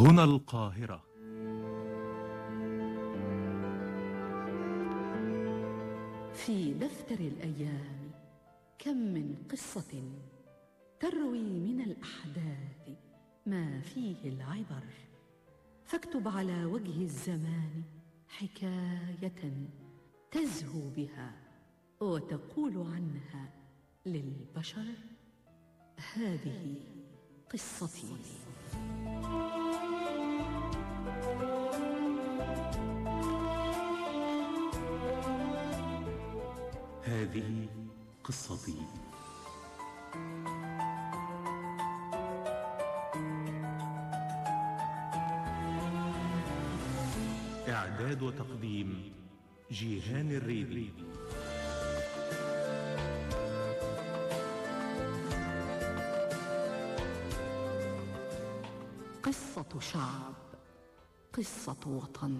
هنا القاهرة. في دفتر الأيام كم من قصة تروي من الأحداث ما فيه العبر، فاكتب على وجه الزمان حكاية تزهو بها وتقول عنها للبشر: هذه قصتي. هذه قصتي. إعداد وتقديم جيهان الريدي. قصة شعب، قصة وطن.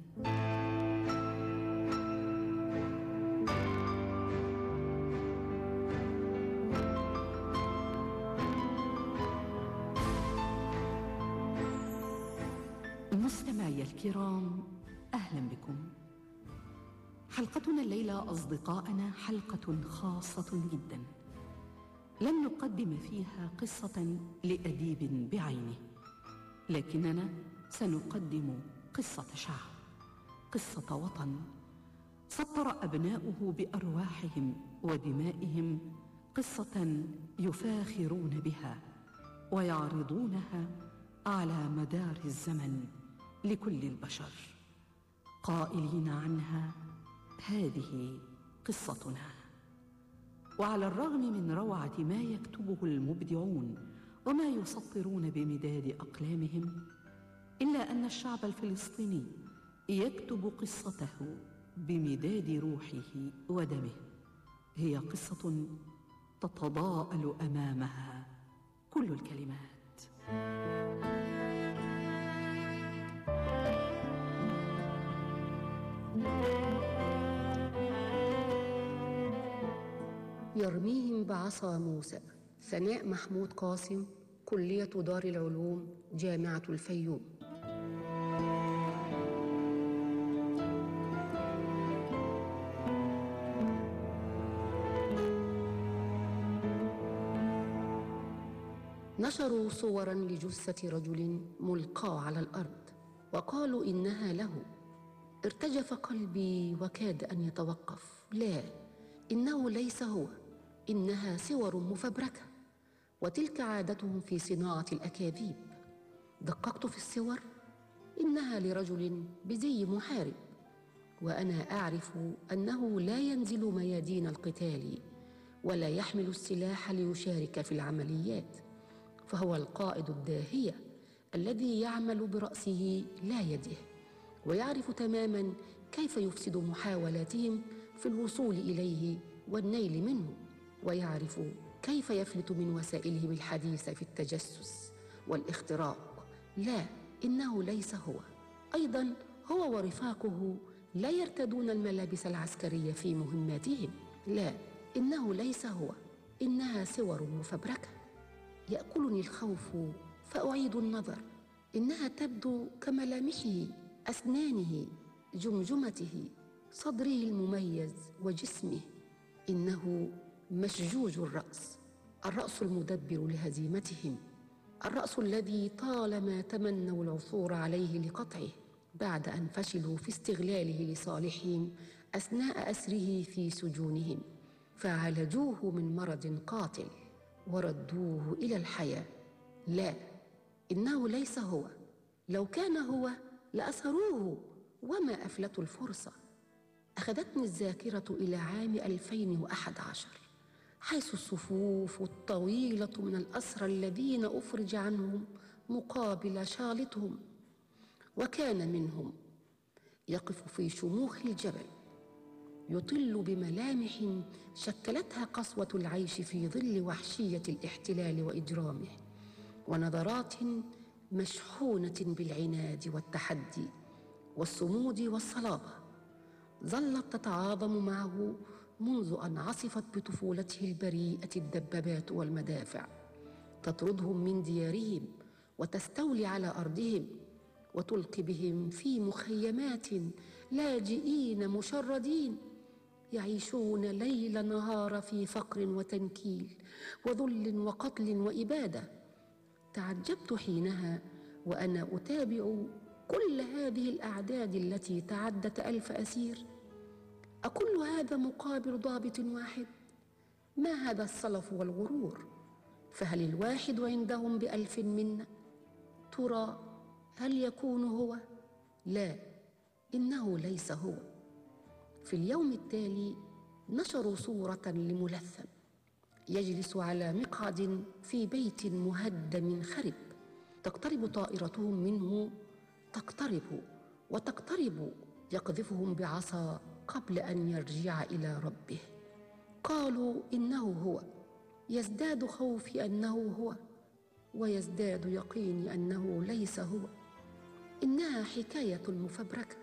مستمعي الكرام، أهلا بكم. حلقتنا الليلة أصدقائنا حلقة خاصة جدا، لن نقدم فيها قصة لأديب بعينه، لكننا سنقدم قصة شعب، قصة وطن سطر أبناؤه بأرواحهم ودمائهم قصة يفاخرون بها ويعرضونها على مدار الزمن لكل البشر، قائلين عنها: هذه قصتنا. وعلى الرغم من روعة ما يكتبه المبدعون وما يسطرون بمداد أقلامهم، إلا أن الشعب الفلسطيني يكتب قصته بمداد روحه ودمه. هي قصة تتضاءل أمامها كل الكلمات. يرميهم بعصا موسى. ثناء محمود قاسم، كلية دار العلوم، جامعة الفيوم. نشروا صورا لجثة رجل ملقى على الأرض وقالوا إنها له. ارتجف قلبي وكاد أن يتوقف. لا، إنه ليس هو، إنها صور مفبركة، وتلك عادتهم في صناعة الأكاذيب. دققت في الصور، إنها لرجل بزي محارب، وأنا أعرف أنه لا ينزل ميادين القتال ولا يحمل السلاح ليشارك في العمليات، فهو القائد الداهية الذي يعمل برأسه لا يده، ويعرف تماماً كيف يفسد محاولاتهم في الوصول إليه والنيل منه، ويعرف كيف يفلت من وسائلهم الحديثة في التجسس والاختراق. لا، إنه ليس هو. أيضاً هو ورفاقه لا يرتدون الملابس العسكرية في مهماتهم. لا، إنه ليس هو، إنها صور مفبركة. يأكلني الخوف فأعيد النظر. إنها تبدو كملامحه، أسنانه، جمجمته، صدره المميز وجسمه. إنه مشجوج الرأس، الرأس المدبر لهزيمتهم، الرأس الذي طالما تمنوا العثور عليه لقطعه بعد أن فشلوا في استغلاله لصالحهم أثناء أسره في سجونهم، فعالجوه من مرض قاتل وردوه إلى الحياة. لا، إنه ليس هو. لو كان هو لأسروه وما أفلتوا الفرصة. أخذتني الذاكرة إلى عام 2011، حيث الصفوف الطويلة من الأسرى الذين أفرج عنهم مقابل شالتهم، وكان منهم يقف في شموخ الجبل يطل بملامح شكلتها قسوة العيش في ظل وحشية الاحتلال وإجرامه، ونظرات مشحونة بالعناد والتحدي والصمود والصلابة ظلت تتعاظم معه منذ أن عصفت بطفولته البريئة الدبابات والمدافع، تطردهم من ديارهم وتستولي على أرضهم وتلقي بهم في مخيمات لاجئين مشردين يعيشون ليل نهار في فقر وتنكيل وذل وقتل وإبادة. تعجبت حينها وأنا أتابع كل هذه الأعداد التي تعدت 1000 أسير، أكل هذا مقابل ضابط واحد؟ ما هذا الصلف والغرور؟ فهل الواحد عندهم ب1000 منا؟ ترى هل يكون هو؟ لا، إنه ليس هو. في اليوم التالي نشروا صورة لملثم يجلس على مقعد في بيت مهدم خرب، تقترب طائرتهم منه، تقترب وتقترب، يقذفهم بعصا قبل أن يرجع إلى ربه. قالوا إنه هو، يزداد خوفي أنه هو ويزداد يقيني أنه ليس هو. إنها حكاية مفبركة.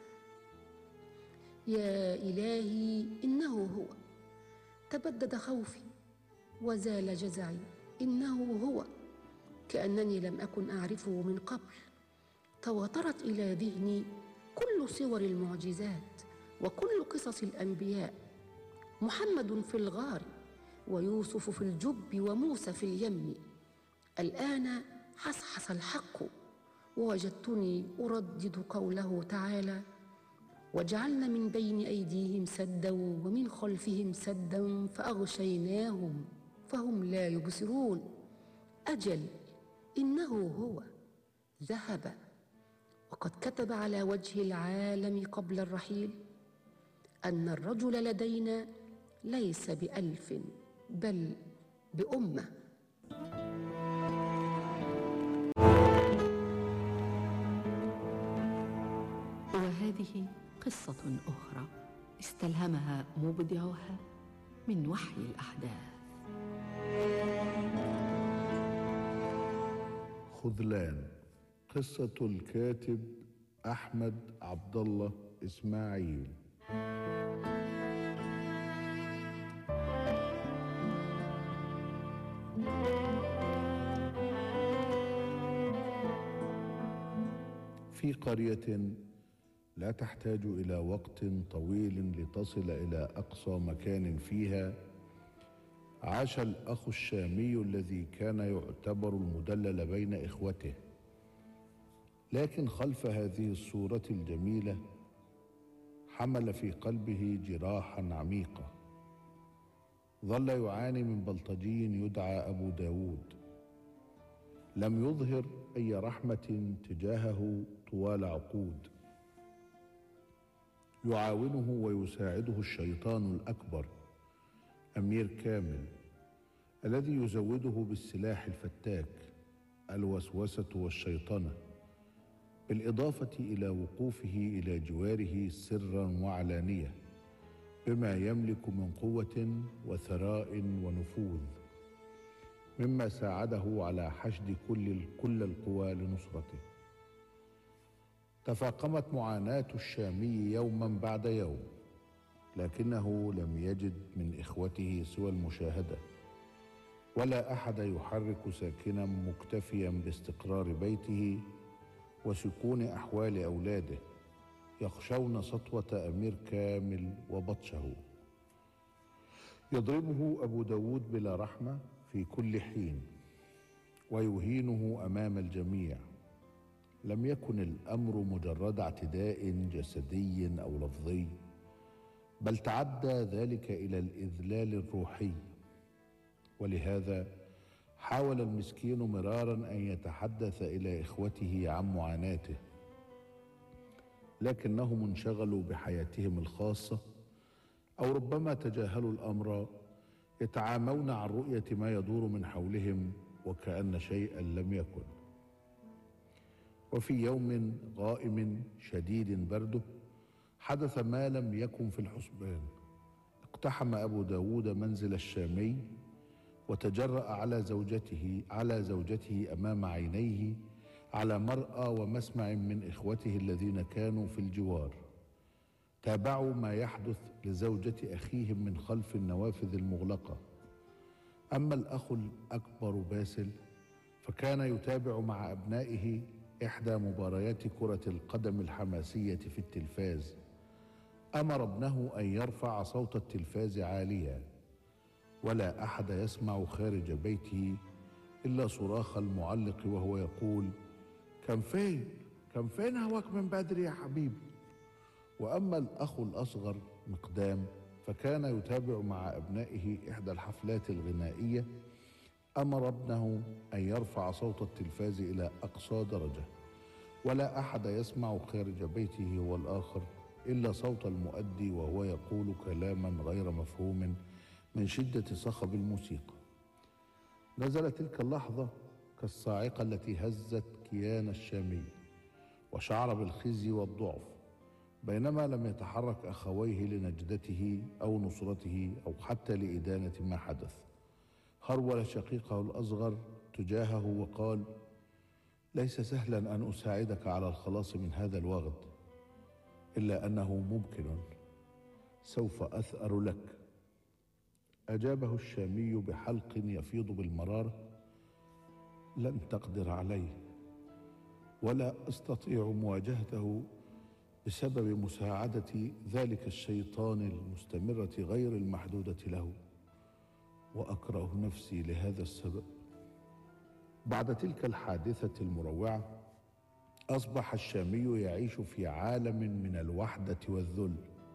يا إلهي إنه هو. تبدد خوفي وزال جزعي. إنه هو، كأنني لم أكن أعرفه من قبل. تواترت إلى ذهني كل صور المعجزات وكل قصص الأنبياء، محمد في الغار ويوسف في الجب وموسى في اليم. الآن حصحص الحق ووجدتني أردد قوله تعالى: وجعلنا من بين أيديهم سدا ومن خلفهم سدا فأغشيناهم فهم لا يبصرون. أجل إنه هو. ذهب وقد كتب على وجه العالم قبل الرحيل أن الرجل لدينا ليس ب1000 بل بأمة. وهذه قصة أخرى استلهمها مبدعها من وحي الأحداث. خذلان، قصة الكاتب أحمد عبد الله إسماعيل. في قرية لا تحتاج إلى وقت طويل لتصل إلى أقصى مكان فيها، عاش الأخ الشامي الذي كان يعتبر المدلل بين إخوته. لكن خلف هذه الصورة الجميلة حمل في قلبه جراحا عميقة. ظل يعاني من بلطجي يدعى أبو داود، لم يظهر أي رحمة تجاهه طوال عقود. يعاونه ويساعده الشيطان الأكبر أمير كامل، الذي يزوده بالسلاح الفتاك، الوسوسة والشيطنة، بالإضافة إلى وقوفه إلى جواره سرا وعلانية بما يملك من قوة وثراء ونفوذ، مما ساعده على حشد كل القوى لنصرته. تفاقمت معاناة الشامي يوما بعد يوم، لكنه لم يجد من إخوته سوى المشاهدة، ولا أحد يحرك ساكنا مكتفيا باستقرار بيته وسكون أحوال أولاده، يخشون سطوة أمير كامل وبطشه. يضربه أبو داود بلا رحمة في كل حين ويهينه أمام الجميع. لم يكن الأمر مجرد اعتداء جسدي أو لفظي، بل تعدى ذلك إلى الإذلال الروحي. ولهذا حاول المسكين مرارا أن يتحدث إلى إخوته عن معاناته، لكنهم انشغلوا بحياتهم الخاصة، أو ربما تجاهلوا الأمر، يتعامون عن رؤية ما يدور من حولهم وكأن شيئا لم يكن. وفي يوم غائم شديد برده حدث ما لم يكن في الحسبان. اقتحم أبو داود منزل الشامي وتجرأ على زوجته أمام عينيه، على مرأى ومسمع من إخوته الذين كانوا في الجوار. تابعوا ما يحدث لزوجة أخيهم من خلف النوافذ المغلقة. أما الأخ الأكبر باسل فكان يتابع مع أبنائه إحدى مباريات كرة القدم الحماسية في التلفاز. أمر ابنه أن يرفع صوت التلفاز عاليا، ولا أحد يسمع خارج بيته إلا صراخ المعلق وهو يقول: كان فين هواك من بدري يا حبيبي؟ وأما الأخ الأصغر مقدام فكان يتابع مع أبنائه إحدى الحفلات الغنائية. أمر ابنه أن يرفع صوت التلفاز إلى أقصى درجة، ولا أحد يسمع خارج بيته هو الآخر إلا صوت المؤدي وهو يقول كلاما غير مفهوم من شدة صخب الموسيقى. نزل تلك اللحظة كالصاعقة التي هزت كيان الشامي، وشعر بالخزي والضعف، بينما لم يتحرك أخويه لنجدته أو نصرته أو حتى لإدانة ما حدث. هرول شقيقه الأصغر تجاهه وقال: ليس سهلا أن أساعدك على الخلاص من هذا الوغد، إلا أنه ممكن، سوف أثأر لك. أجابه الشامي بحلق يفيض بالمرارة: لن تقدر عليه، ولا أستطيع مواجهته بسبب مساعدة ذلك الشيطان المستمرة غير المحدودة له، وأكره نفسي لهذا السبب. بعد تلك الحادثة المروعة أصبح الشامي يعيش في عالم من الوحدة والذل.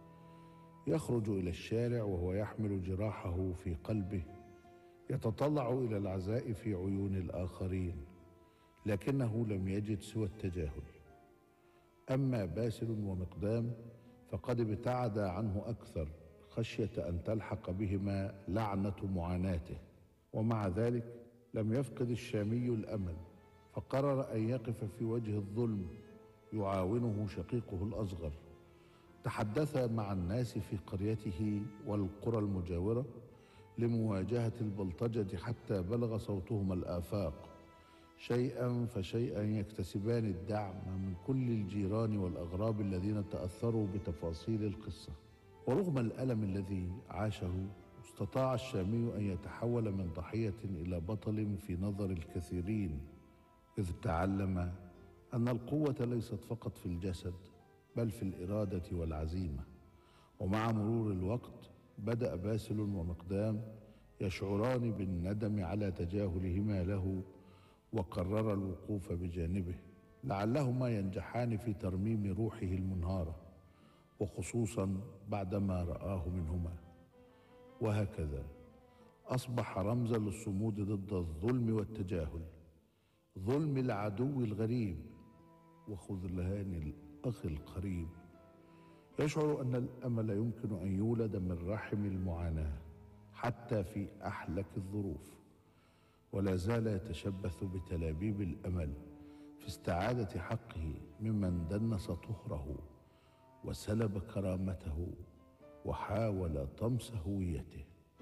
يخرج إلى الشارع وهو يحمل جراحه في قلبه، يتطلع إلى العزاء في عيون الآخرين، لكنه لم يجد سوى التجاهل. أما باسل ومقدام فقد ابتعدا عنه أكثر خشية أن تلحق بهما لعنة معاناته، ومع ذلك لم يفقد الشامي الأمل، فقرر أن يقف في وجه الظلم يعاونه شقيقه الأصغر. تحدث مع الناس في قريته والقرى المجاورة لمواجهة البلطجة حتى بلغ صوتهما الآفاق. شيئا فشيئا يكتسبان الدعم من كل الجيران والأغراب الذين تأثروا بتفاصيل القصة. ورغم الألم الذي عاشه استطاع الشامي أن يتحول من ضحية إلى بطل في نظر الكثيرين، إذ تعلم أن القوة ليست فقط في الجسد بل في الإرادة والعزيمة. ومع مرور الوقت بدأ باسل ومقدام يشعران بالندم على تجاهلهما له، وقرر الوقوف بجانبه لعلهما ينجحان في ترميم روحه المنهارة، وخصوصا بعدما رآه منهما. وهكذا أصبح رمزا للصمود ضد الظلم والتجاهل، ظلم العدو الغريب وخذلان الأخ القريب. يشعر أن الأمل يمكن أن يولد من رحم المعاناة حتى في أحلك الظروف، ولا زال يتشبث بتلابيب الأمل في استعادة حقه ممن دنس طهره وسلب كرامته وحاول طمس هويته.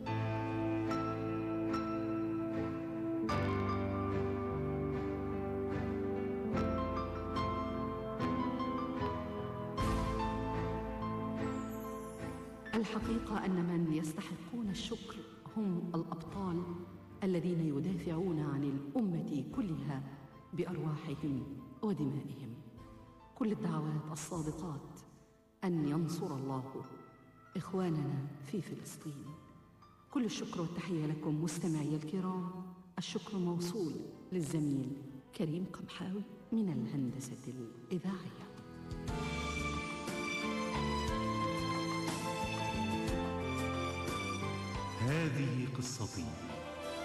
الحقيقة أن من يستحقون الشكر هم الأبطال الذين يدافعون عن الأمة كلها بأرواحهم ودمائهم. كل الدعوات الصادقات أن ينصر الله إخواننا في فلسطين. كل الشكر والتحية لكم مستمعي الكرام. الشكر موصول للزميل كريم قمحاوي من الهندسة الإذاعية. هذه قصتي.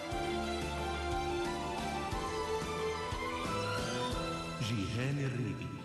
جيهان الريدي.